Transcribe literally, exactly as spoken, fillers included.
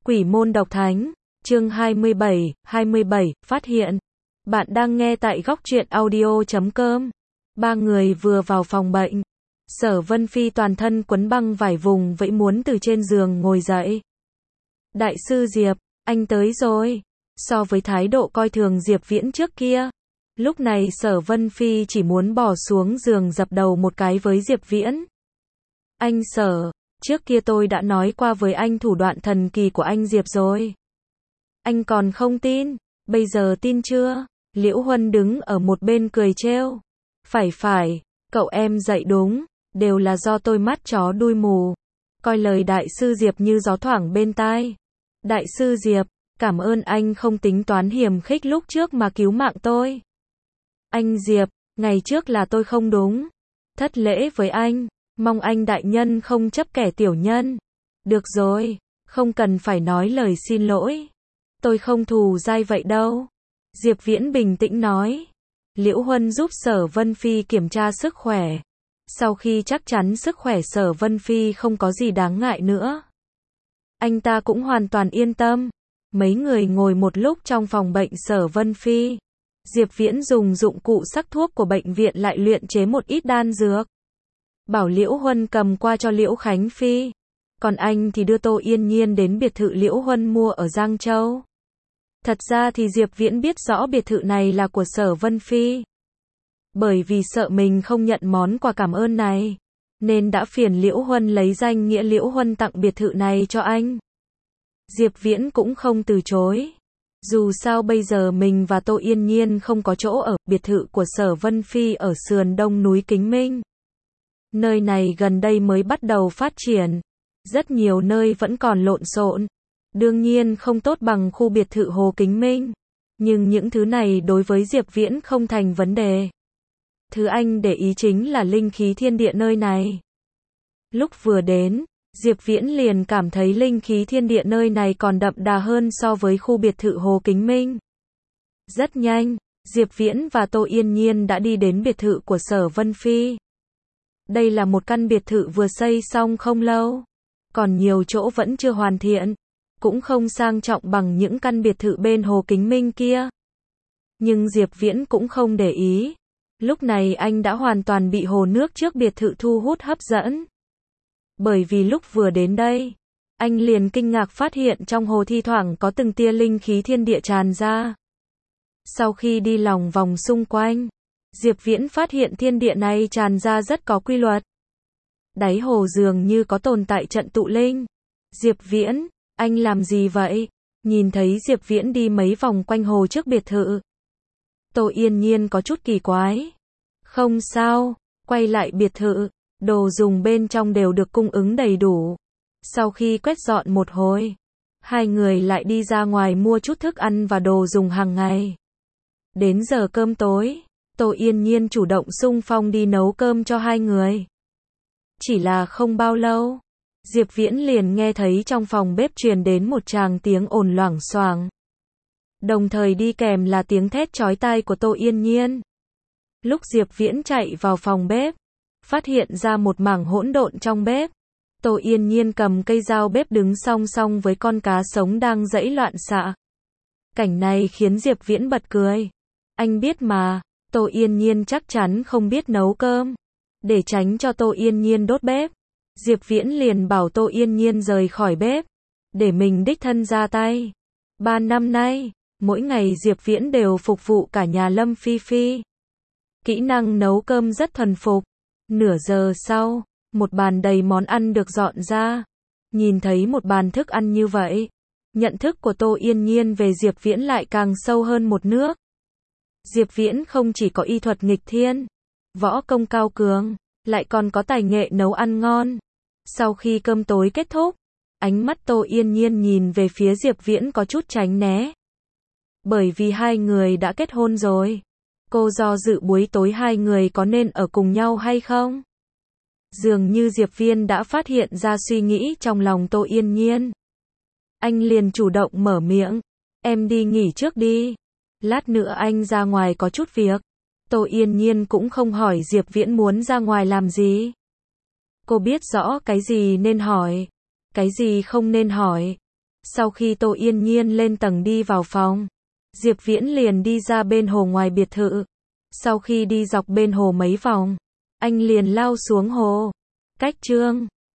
Quỷ môn độc thánh, chương hai mươi bảy, hai mươi bảy, phát hiện. Bạn đang nghe tại góc truyện audio chấm com. Ba người vừa vào phòng bệnh. Sở Vân Phi toàn thân quấn băng vải vùng vẫy muốn từ trên giường ngồi dậy. Đại sư Diệp, anh tới rồi. So với thái độ coi thường Diệp Viễn trước kia, lúc này Sở Vân Phi chỉ muốn bỏ xuống giường dập đầu một cái với Diệp Viễn. Anh Sở, trước kia tôi đã nói qua với anh thủ đoạn thần kỳ của anh Diệp rồi. Anh còn không tin, bây giờ tin chưa? Liễu Huân đứng ở một bên cười trêu. Phải phải, cậu em dạy đúng, đều là do tôi mắt chó đuôi mù. Coi lời đại sư Diệp như gió thoảng bên tai. Đại sư Diệp, cảm ơn anh không tính toán hiềm khích lúc trước mà cứu mạng tôi. Anh Diệp, ngày trước là tôi không đúng. Thất lễ với anh, mong anh đại nhân không chấp kẻ tiểu nhân. Được rồi, không cần phải nói lời xin lỗi. Tôi không thù dai vậy đâu. Diệp Viễn bình tĩnh nói. Liễu Huân giúp Sở Vân Phi kiểm tra sức khỏe. Sau khi chắc chắn sức khỏe Sở Vân Phi không có gì đáng ngại nữa, anh ta cũng hoàn toàn yên tâm. Mấy người ngồi một lúc trong phòng bệnh Sở Vân Phi. Diệp Viễn dùng dụng cụ sắc thuốc của bệnh viện lại luyện chế một ít đan dược. Bảo Liễu Huân cầm qua cho Liễu Khánh Phi. Còn anh thì đưa Tô Yên Nhiên đến biệt thự Liễu Huân mua ở Giang Châu. Thật ra thì Diệp Viễn biết rõ biệt thự này là của Sở Vân Phi. Bởi vì sợ mình không nhận món quà cảm ơn này, nên đã phiền Liễu Huân lấy danh nghĩa Liễu Huân tặng biệt thự này cho anh. Diệp Viễn cũng không từ chối. Dù sao bây giờ mình và Tô Yên Nhiên không có chỗ ở, biệt thự của Sở Vân Phi ở sườn đông núi Kính Minh. Nơi này gần đây mới bắt đầu phát triển. Rất nhiều nơi vẫn còn lộn xộn. Đương nhiên không tốt bằng khu biệt thự Hồ Kính Minh. Nhưng những thứ này đối với Diệp Viễn không thành vấn đề. Thứ anh để ý chính là linh khí thiên địa nơi này. Lúc vừa đến, Diệp Viễn liền cảm thấy linh khí thiên địa nơi này còn đậm đà hơn so với khu biệt thự Hồ Kính Minh. Rất nhanh, Diệp Viễn và Tô Yên Nhiên đã đi đến biệt thự của Sở Vân Phi. Đây là một căn biệt thự vừa xây xong không lâu, còn nhiều chỗ vẫn chưa hoàn thiện, cũng không sang trọng bằng những căn biệt thự bên Hồ Kính Minh kia. Nhưng Diệp Viễn cũng không để ý. Lúc này anh đã hoàn toàn bị hồ nước trước biệt thự thu hút hấp dẫn. Bởi vì lúc vừa đến đây, anh liền kinh ngạc phát hiện trong hồ thi thoảng có từng tia linh khí thiên địa tràn ra. Sau khi đi lòng vòng xung quanh, Diệp Viễn phát hiện thiên địa này tràn ra rất có quy luật. Đáy hồ dường như có tồn tại trận tụ linh. Diệp Viễn, anh làm gì vậy? Nhìn thấy Diệp Viễn đi mấy vòng quanh hồ trước biệt thự, Tô Yên Nhiên có chút kỳ quái. Không sao, quay lại biệt thự, đồ dùng bên trong đều được cung ứng đầy đủ. Sau khi quét dọn một hồi, hai người lại đi ra ngoài mua chút thức ăn và đồ dùng hàng ngày. Đến giờ cơm tối, Tô Yên Nhiên chủ động xung phong đi nấu cơm cho hai người. Chỉ là không bao lâu, Diệp Viễn liền nghe thấy trong phòng bếp truyền đến một tràng tiếng ồn loảng xoảng. Đồng thời đi kèm là tiếng thét chói tai của Tô Yên Nhiên. Lúc Diệp Viễn chạy vào phòng bếp, phát hiện ra một mảng hỗn độn trong bếp. Tô Yên Nhiên cầm cây dao bếp đứng song song với con cá sống đang giãy loạn xạ. Cảnh này khiến Diệp Viễn bật cười. Anh biết mà, Tô Yên Nhiên chắc chắn không biết nấu cơm. Để tránh cho Tô Yên Nhiên đốt bếp, Diệp Viễn liền bảo Tô Yên Nhiên rời khỏi bếp, để mình đích thân ra tay. Ba năm nay, mỗi ngày Diệp Viễn đều phục vụ cả nhà Lâm Phi Phi. Kỹ năng nấu cơm rất thuần phục. Nửa giờ sau, một bàn đầy món ăn được dọn ra. Nhìn thấy một bàn thức ăn như vậy, nhận thức của Tô Yên Nhiên về Diệp Viễn lại càng sâu hơn một nước. Diệp Viễn không chỉ có y thuật nghịch thiên, võ công cao cường, lại còn có tài nghệ nấu ăn ngon. Sau khi cơm tối kết thúc, ánh mắt Tô Yên Nhiên nhìn về phía Diệp Viễn có chút tránh né. Bởi vì hai người đã kết hôn rồi, cô do dự buổi tối hai người có nên ở cùng nhau hay không. Dường như Diệp Viễn đã phát hiện ra suy nghĩ trong lòng Tô Yên Nhiên. Anh liền chủ động mở miệng. Em đi nghỉ trước đi. Lát nữa anh ra ngoài có chút việc. Tô Yên Nhiên cũng không hỏi Diệp Viễn muốn ra ngoài làm gì. Cô biết rõ cái gì nên hỏi, cái gì không nên hỏi. Sau khi Tô Yên Nhiên lên tầng đi vào phòng, Diệp Viễn liền đi ra bên hồ ngoài biệt thự. Sau khi đi dọc bên hồ mấy vòng, anh liền lao xuống hồ. Cách Trương